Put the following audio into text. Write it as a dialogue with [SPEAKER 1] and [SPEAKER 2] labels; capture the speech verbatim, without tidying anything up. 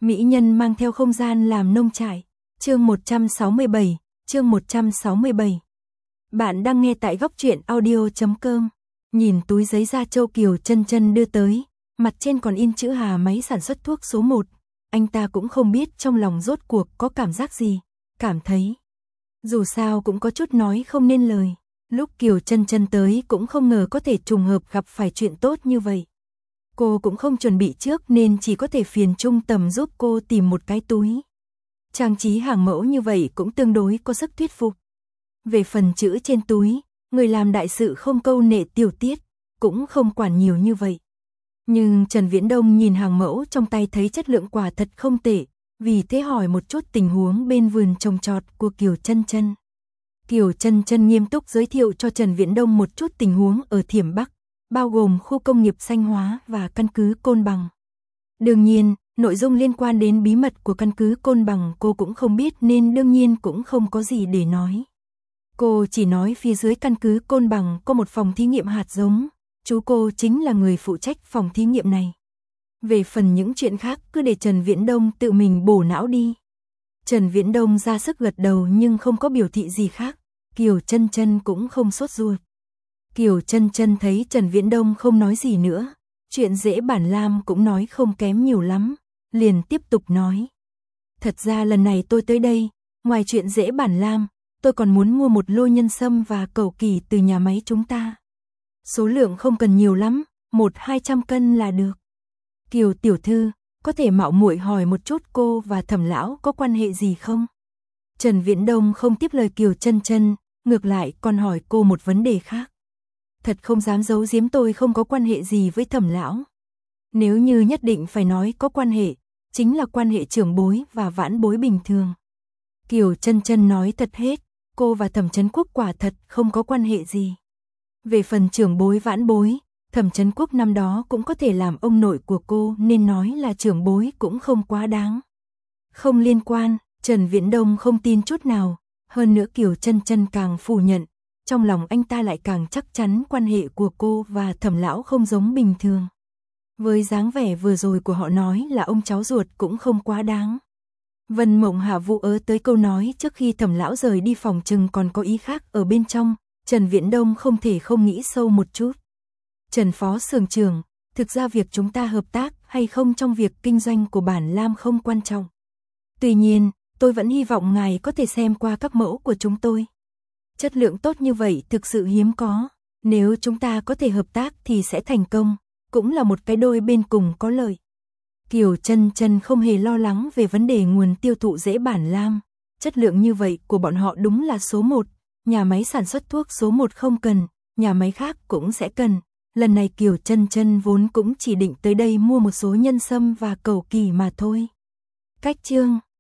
[SPEAKER 1] Mỹ nhân mang theo không gian làm nông trại. Chương một trăm sáu mươi bảy, chương một trăm sáu mươi bảy. Bạn đang nghe tại góc truyện audio chấm com. Nhìn túi giấy da trâu Kiều Chân Chân đưa tới, mặt trên còn in chữ Hà máy sản xuất thuốc số một. Anh ta cũng không biết trong lòng rốt cuộc có cảm giác gì, cảm thấy dù sao cũng có chút nói không nên lời. Lúc Kiều Chân Chân tới cũng không ngờ có thể trùng hợp gặp phải chuyện tốt như vậy. Cô cũng không chuẩn bị trước nên chỉ có thể phiền Trung Tầm giúp cô tìm một cái túi. Trang trí hàng mẫu như vậy cũng tương đối có sức thuyết phục. Về phần chữ trên túi, người làm đại sự không câu nệ tiểu tiết, cũng không quản nhiều như vậy. Nhưng Trần Viễn Đông nhìn hàng mẫu trong tay thấy chất lượng quả thật không tệ, vì thế hỏi một chút tình huống bên vườn trồng trọt của Kiều Chân Chân. Kiều Chân Chân nghiêm túc giới thiệu cho Trần Viễn Đông một chút tình huống ở Thiểm Bắc, bao gồm khu công nghiệp Xanh Hóa và căn cứ Côn Bằng. Đương nhiên, nội dung liên quan đến bí mật của căn cứ Côn Bằng cô cũng không biết nên đương nhiên cũng không có gì để nói. Cô chỉ nói phía dưới căn cứ Côn Bằng có một phòng thí nghiệm hạt giống, chú cô chính là người phụ trách phòng thí nghiệm này. Về phần những chuyện khác cứ để Trần Viễn Đông tự mình bổ não đi. Trần Viễn Đông ra sức gật đầu nhưng không có biểu thị gì khác, Kiều Chân Chân cũng không sốt ruột. Kiều Chân Chân thấy Trần Viễn Đông không nói gì nữa, chuyện dễ bản Lam cũng nói không kém nhiều lắm, liền tiếp tục nói. Thật ra lần này tôi tới đây, ngoài chuyện dễ bản Lam, tôi còn muốn mua một lô nhân sâm và cẩu kỳ từ nhà máy chúng ta. Số lượng không cần nhiều lắm, một hai trăm cân là được. Kiều tiểu thư, có thể mạo muội hỏi một chút cô và Thẩm lão có quan hệ gì không? Trần Viễn Đông không tiếp lời Kiều Chân Chân, ngược lại còn hỏi cô một vấn đề khác. Thật không dám giấu giếm tôi không có quan hệ gì với Thẩm lão. Nếu như nhất định phải nói có quan hệ, chính là quan hệ trưởng bối và vãn bối bình thường. Kiều Chân Chân nói thật hết, cô và Thẩm Chấn Quốc quả thật không có quan hệ gì. Về phần trưởng bối vãn bối, Thẩm Chấn Quốc năm đó cũng có thể làm ông nội của cô nên nói là trưởng bối cũng không quá đáng. Không liên quan, Trần Viễn Đông không tin chút nào, hơn nữa Kiều Chân Chân càng phủ nhận, trong lòng anh ta lại càng chắc chắn quan hệ của cô và Thẩm lão không giống bình thường. Với dáng vẻ vừa rồi của họ nói là ông cháu ruột cũng không quá đáng. Vân Mộng Hạ vụ ớ tới câu nói trước khi Thẩm lão rời đi phòng chừng còn có ý khác ở bên trong, Trần Viễn Đông không thể không nghĩ sâu một chút. Trần Phó Xưởng trưởng, thực ra việc chúng ta hợp tác hay không trong việc kinh doanh của bản Lam không quan trọng. Tuy nhiên, tôi vẫn hy vọng ngài có thể xem qua các mẫu của chúng tôi. Chất lượng tốt như vậy thực sự hiếm có, nếu chúng ta có thể hợp tác thì sẽ thành công, cũng là một cái đôi bên cùng có lợi. Kiều Chân Chân không hề lo lắng về vấn đề nguồn tiêu thụ dễ bản Lam, chất lượng như vậy của bọn họ đúng là số một, nhà máy sản xuất thuốc số một không cần, nhà máy khác cũng sẽ cần. Lần này Kiều Chân Chân vốn cũng chỉ định tới đây mua một số nhân sâm và cẩu kỳ mà thôi. Cách chương